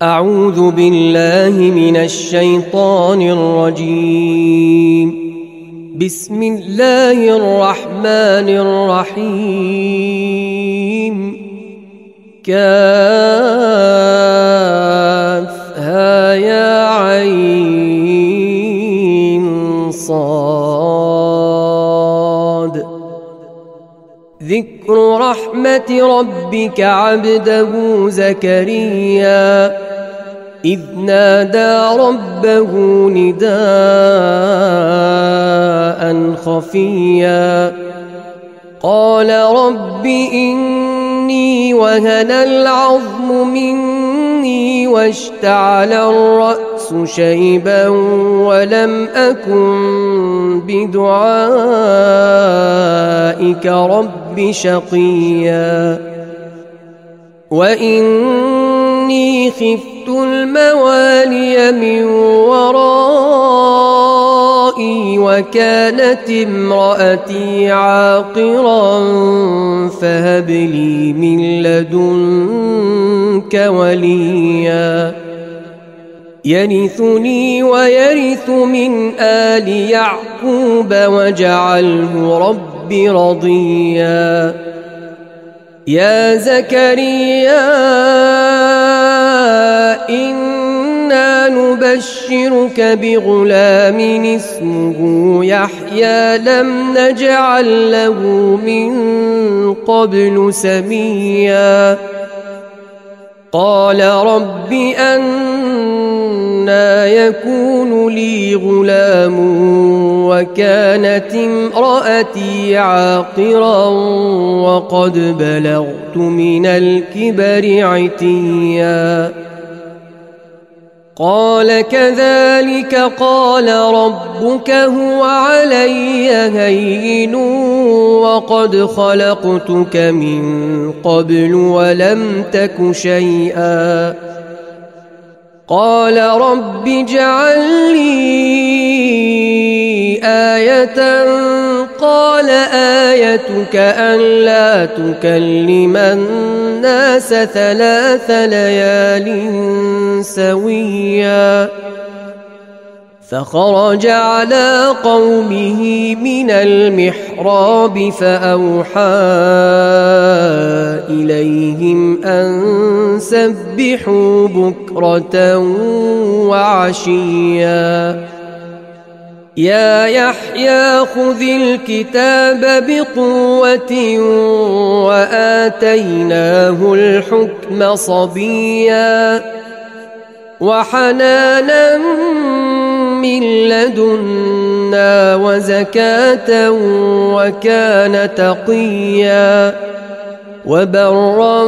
أعوذ بالله من الشيطان الرجيم. بسم الله الرحمن الرحيم. كافها يا عين صاد. ذكر رحمة ربك عبده زكريا إذ نادى ربه نداء خفيا قال رب إني وهن العظم مني واشتعل الرأس شيبا ولم أكن بدعائك رب شقيا وإني خفت الموالي من ورائي وكانت امرأتي عاقرا فهب لي من لدنك وليا يرثني ويرث من آل يعقوب واجعله رب رضيا. يا زكريا إنا نبشرك بغلام اسمه يحيى لم نجعل له من قبل سميا قال رب أنى يكون لي غلام وكانت امرأتي عاقرا وقد بلغت من الكبر عتيا قال كذلك قال ربك هو علي هين وقد خلقتك من قبل ولم تك شيئا قال رب اجعل لي آية قال آيتك ألا تكلم الناس 3 ليال سويا فخرج على قومه من المحراب فأوحى إليهم أن سبحوا بكرة وعشيا يا يحيى خذ الكتاب بقوة وآتيناه الحكم صبيا وحنانا من لدنا وزكاة وكان تقيا وبرا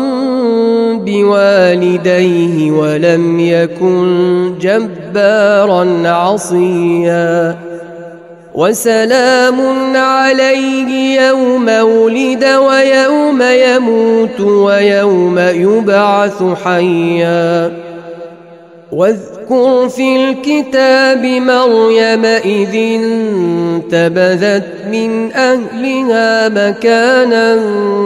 بوالديه ولم يكن جبارا عصيا وسلام عليه يوم ولد ويوم يموت ويوم يبعث حيا واذكر في الكتاب مريم إذ انتبذت من أهلها مكانا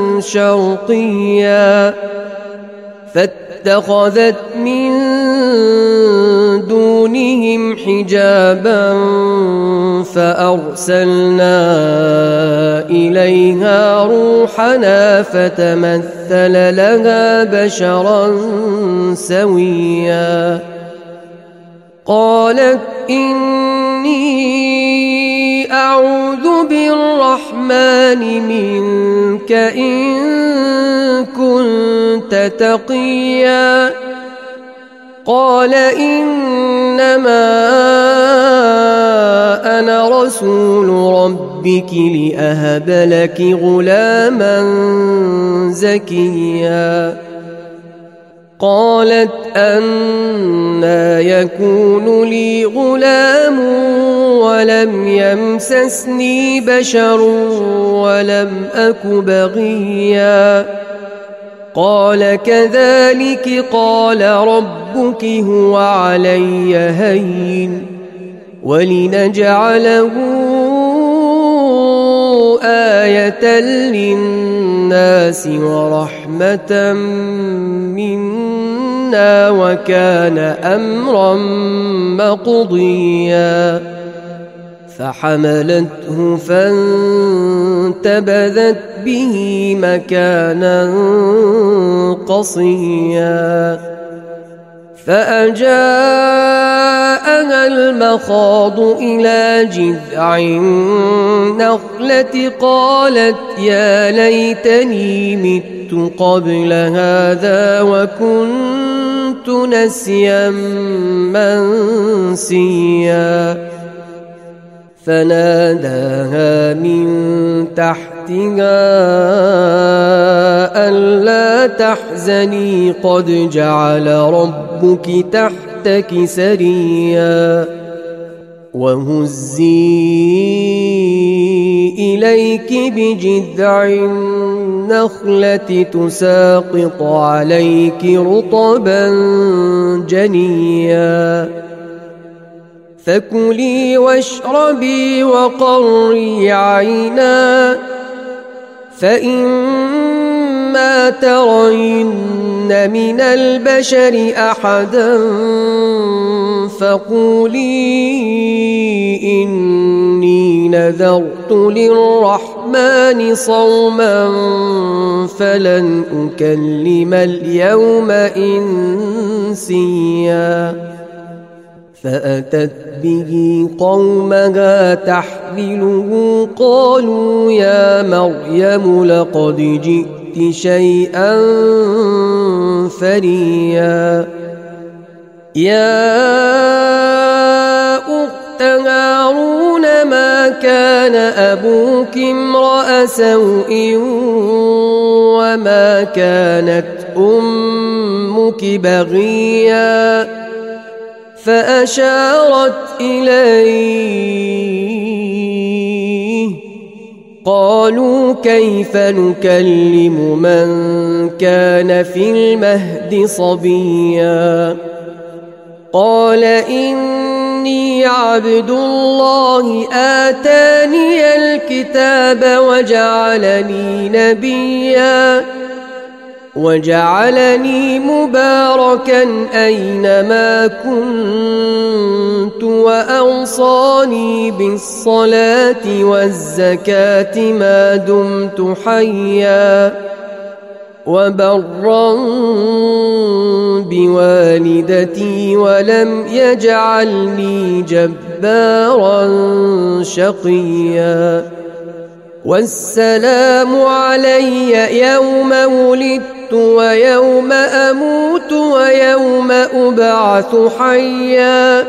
شرقيا فاتخذت من دونهم حجابا فأرسلنا إليها روحنا فتمثل لها بشرا سويا قالت إني أعوذ بالرحمن منك إن كنت تقيا قال إنما أنا رسول ربك لأهب لك غلاما زكيا قالت أنى يكون لي غلام ولم يمسسني بشر ولم أك بغيا قال كذلك قال ربك هو علي هين ولنجعله آية للناس ورحمة منا وكان أمرا مقضيا فحملته فانتبذت به مكانا قصيا فأجاءها المخاض إلى جذع النخلة قالت يا ليتني مت قبل هذا وكنت نسيا منسيا فناداها من تحتها ألا تحزني قد جعل ربك تحتك سريا وهزي إليك بجذع النخلة تساقط عليك رطبا جنيا فكلي واشربي وقري عينا فإما ترين من البشر أحدا فقولي إني نذرت للرحمن صوما فلن أكلم اليوم إنسيا فأتت به قومها تحمله قالوا يا مريم لقد جئت شيئا فريا يا أخت هارون ما كان أبوك امرأ سوء وما كانت أمك بغيا فأشارت إليه قالوا كيف نكلم من كان في المهد صبيا قال إني عبد الله آتاني الكتاب وجعلني نبيا وجعلني مباركا أينما كنت وأوصاني بالصلاة والزكاة ما دمت حيا وبرا بوالدتي ولم يجعلني جبارا شقيا والسلام علي يوم ولدت ويوم أموت ويوم أبعث حيا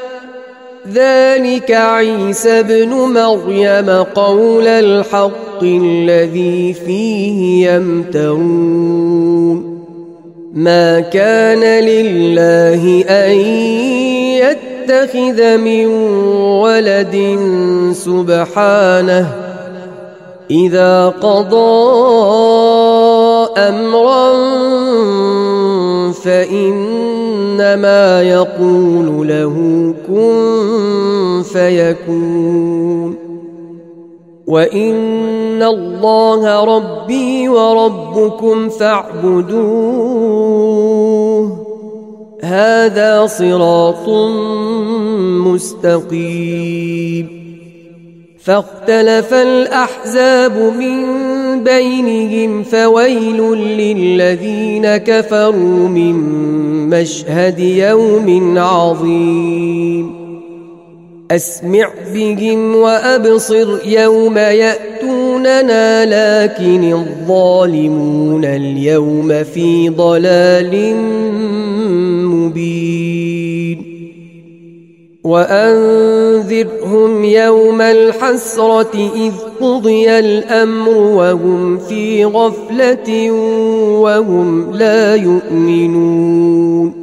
ذلك عيسى ابن مريم قول الحق الذي فيه يمترون ما كان لله أن يتخذ من ولد سبحانه إذا قضى أمرا فإنما يقول له كن فيكون وإن الله ربي وربكم فاعبدوه هذا صراط مستقيم فاختلف الأحزاب من بينهم فويل للذين كفروا من مشهد يوم عظيم أسمع بهم وأبصر يوم يأتوننا لكن الظالمون اليوم في ضلال مبين وأنذرهم يوم الحسرة إذ قضي الأمر وهم في غفلة وهم لا يؤمنون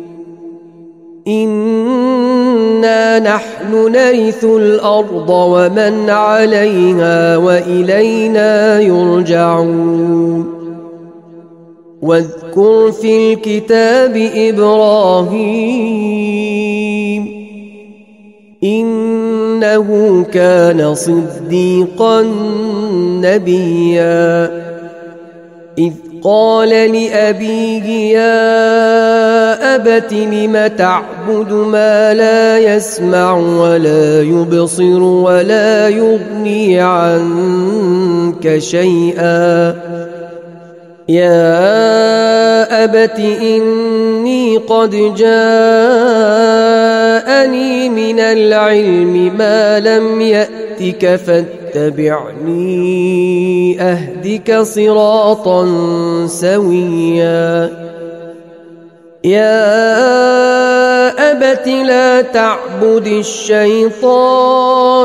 إنا نحن نرث الأرض ومن عليها وإلينا يرجعون واذكر في الكتاب إبراهيم إنه كان صديقا نبيا إذ قال لأبيه يا أبت لم تعبد ما لا يسمع ولا يبصر ولا يغني عنك شيئا يا أبت إني قد جاءني من العلم ما لم يأتك فاتبعني أهدك صراطا سويا يا أبت لا تعبد الشيطان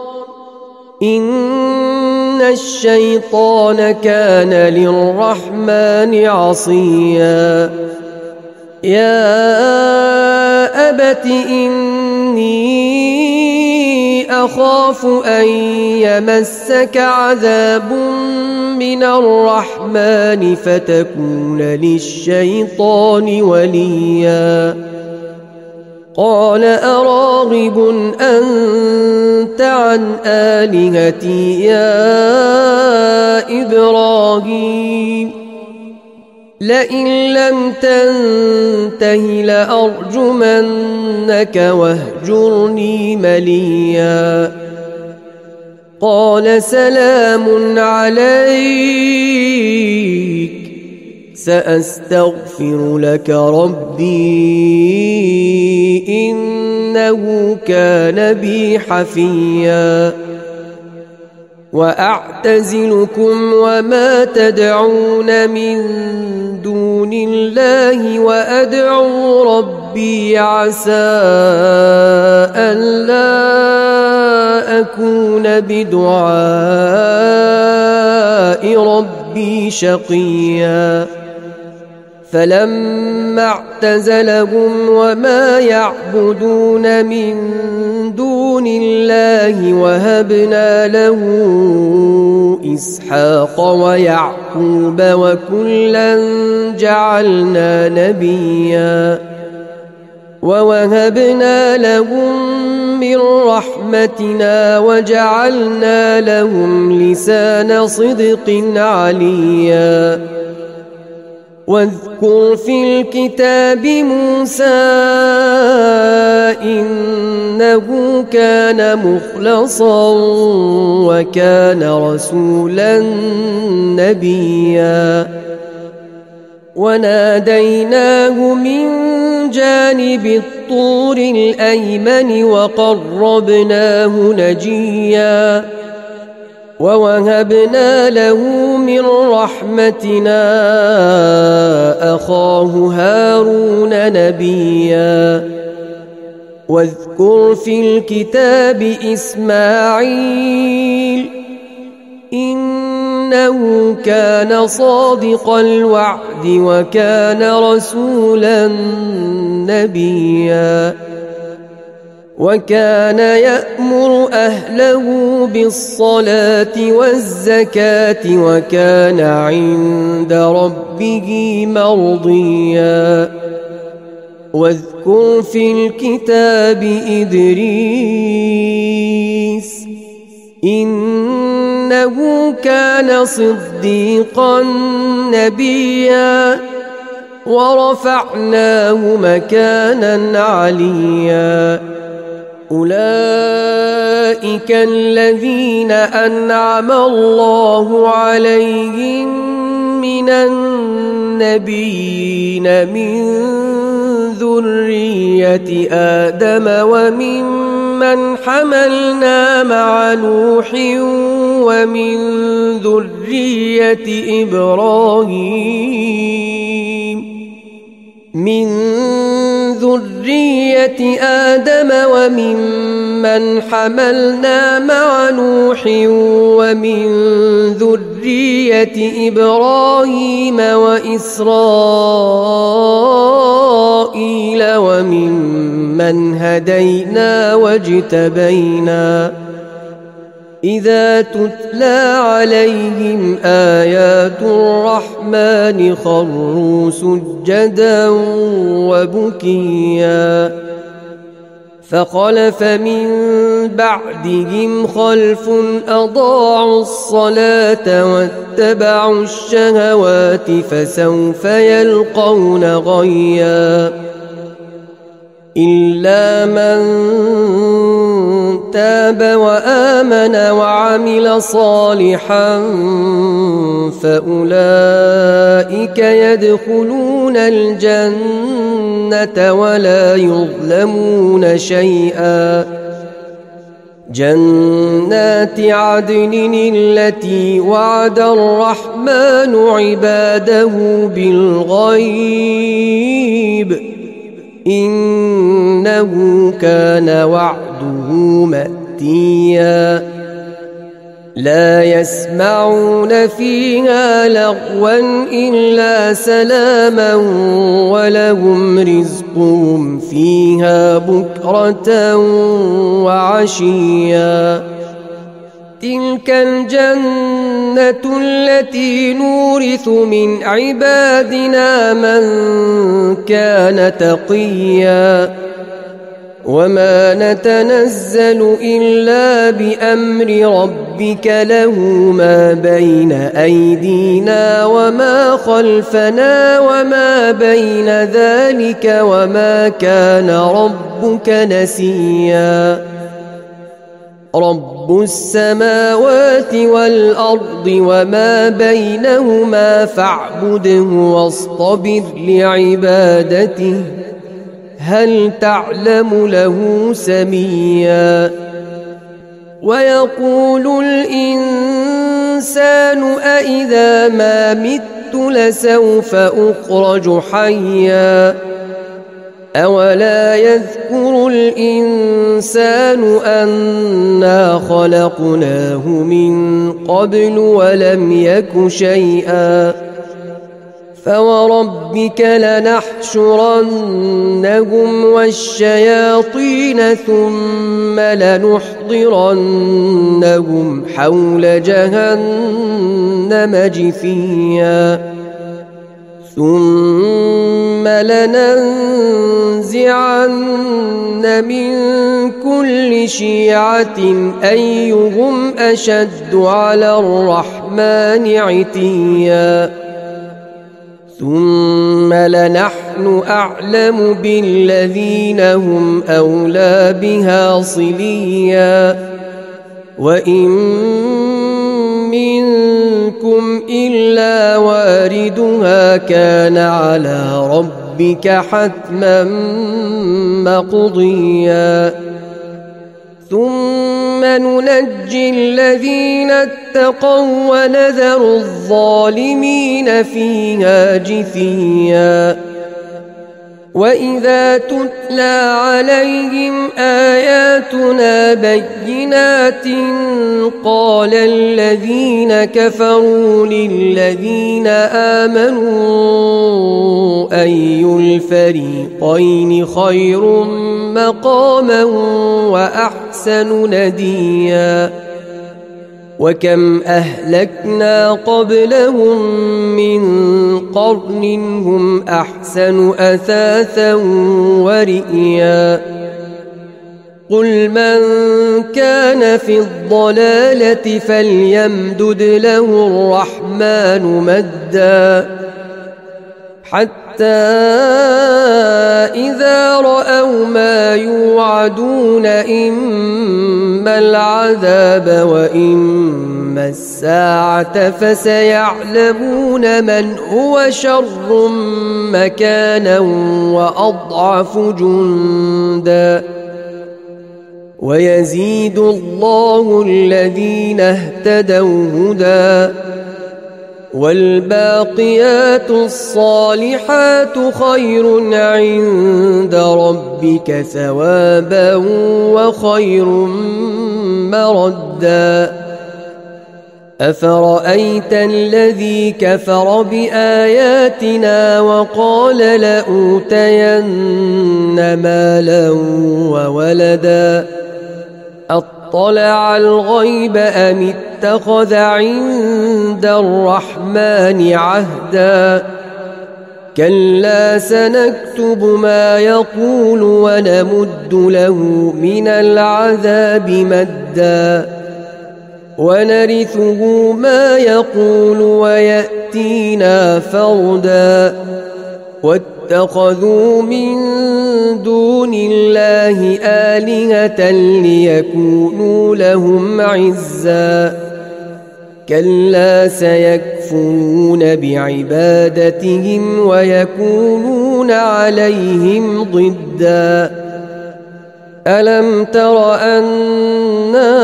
إن الشيطان كان للرحمن عصيا يا أبت إني أخاف أن يمسك عذاب من الرحمن فتكون للشيطان وليا قال أراغب أنت عن آلهتي يا إبراهيم لئن لم تنته لأرجمنك واهجرني مليا قال سلام عليك سأستغفر لك ربي إنه كان بي حفيا وأعتزلكم وما تدعون من دون الله وأدعو ربي عسى ألا أكون بدعاء ربي شقيا فلما اعتزلهم وما يعبدون من دون الله وهبنا له إسحاق ويعقوب وكلا جعلنا نبيا ووهبنا لهم من رحمتنا وجعلنا لهم لسان صدق عليا واذكر في الكتاب موسى إنه كان مخلصا وكان رسولا نبيا وناديناه من جانب الطور الأيمن وقربناه نجيا ووهبنا له من رحمتنا أخاه هارون نبيا واذكر في الكتاب إسماعيل إنه كان صادق الوعد وكان رسولا نبيا وكان يأمر أهله بالصلاة والزكاة وكان عند ربه مرضيا واذكر في الكتاب إدريس إنه كان صديقا نبيا ورفعناه مكانا عليا أولئك الذين أنعم الله عليهم من النبيين من ذرية آدم وممن حملنا مع نوح ومن ذرية إبراهيم آدم وممن حملنا مع نوح ومن ذرية إبراهيم وإسرائيل وممن هدينا واجتبينا إذا تتلى عليهم آيات الرحمن خروا سجدا وبكيا فخلف من بعدهم خلف أضاعوا الصلاة واتبعوا الشهوات فسوف يلقون غيا إلا من تاب وآمن وعمل صالحا فأولئك يدخلون الجنة ولا يظلمون شيئا جنات عدن التي وعد الرحمن عباده بالغيب إنه كان وعده مأتيا لا يسمعون فيها لغوا إلا سلاما ولهم رزقهم فيها بكرة وعشيا تلك الجنة التي نورث من عبادنا من كان تقيا وما نتنزل إلا بأمر ربك له ما بين أيدينا وما خلفنا وما بين ذلك وما كان ربك نسيا رب السماوات والأرض وما بينهما فاعبده واصطبر لعبادته هل تعلم له سميا ويقول الإنسان أإذا ما مت لسوف أخرج حيا أولا يذكر الإنسان أنا خلقناه من قبل ولم يك شيئا فوربك لنحشرنهم والشياطين ثم لنحضرنهم حول جهنم جثيا ثم لننزعن من كل شيعة أيهم أشد على الرحمن عتيا ثم لنحن أعلم بالذين هم أولى بها صليا وإن منكم إلا واردها كان على ربك حتما مقضيا ثم ننجي الذين اتقوا ونذر الظالمين فيها جثيا وإذا تتلى عليهم آياتنا بينات قال الذين كفروا للذين آمنوا أي الفريقين خير مقاما وأحسن نديا وكم أهلكنا قبلهم من قرن هم أحسن أثاثا ورئيا قل من كان في الضلالة فليمدد له الرحمن مدا حتى إذا رأوا ما يوعدون إما العذاب وإما الساعة فسيعلمون من هو شر مكانا وأضعف جندا ويزيد الله الذين اهتدوا هدى والباقيات الصالحات خير عند ربك ثوابا وخير مردا أفرأيت الذي كفر بآياتنا وقال لأوتين مالا وولدا أطلع الغيب أم اتخذ عند الرحمن عهدا كلا سنكتب ما يقول ونمد له من العذاب مدا ونرثه ما يقول ويأتينا فردا واتخذوا من دون الله آلهة ليكونوا لهم عزا كلا سيكفرون بعبادتهم ويكونون عليهم ضدا ألم تر أنا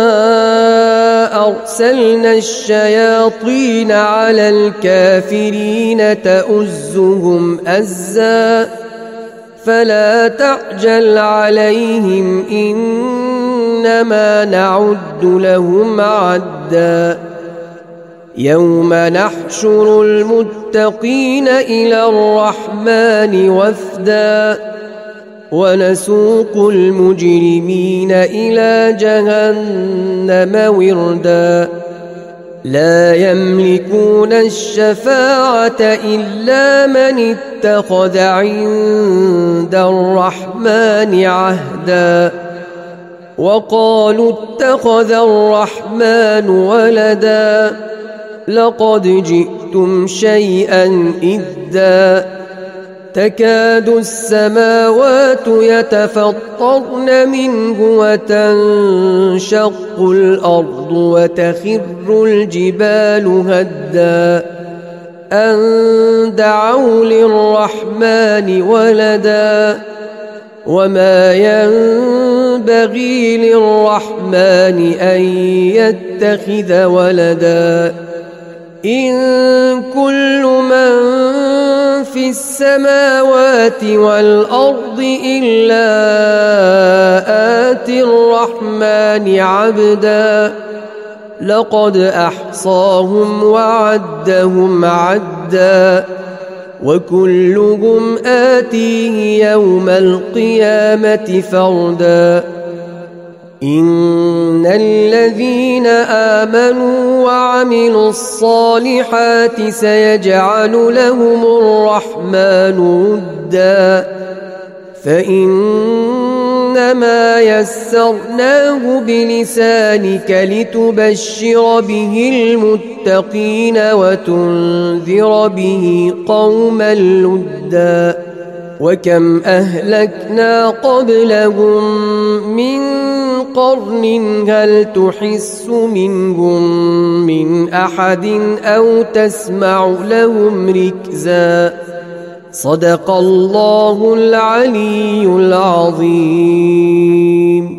أرسلنا الشياطين على الكافرين تؤزهم أزا فلا تعجل عليهم إنما نعد لهم عدا يوم نحشر المتقين إلى الرحمن وفدا ونسوق المجرمين إلى جهنم وردا لا يملكون الشفاعة إلا من اتخذ عند الرحمن عهدا وقالوا اتخذ الرحمن ولدا لقد جئتم شيئا إدا تكاد السماوات يتفطرن منه وتنشق الأرض وتخر الجبال هدا أن دعوا للرحمن ولدا وما ينبغي للرحمن أن يتخذ ولدا إن كل من في السماوات والأرض إلا آتي الرحمن عبدا لقد أحصاهم وعدهم عدا وكلهم آتيه يوم القيامة فردا إن الذين آمنوا وعملوا الصالحات سيجعل لهم الرحمن ودا فإنما يسرناه بلسانك لتبشر به المتقين وتنذر به قوما لدا وكم أهلكنا قبلهم من قرن هل تحس منهم من أحد أو تسمع لهم ركزا صدق الله العلي العظيم.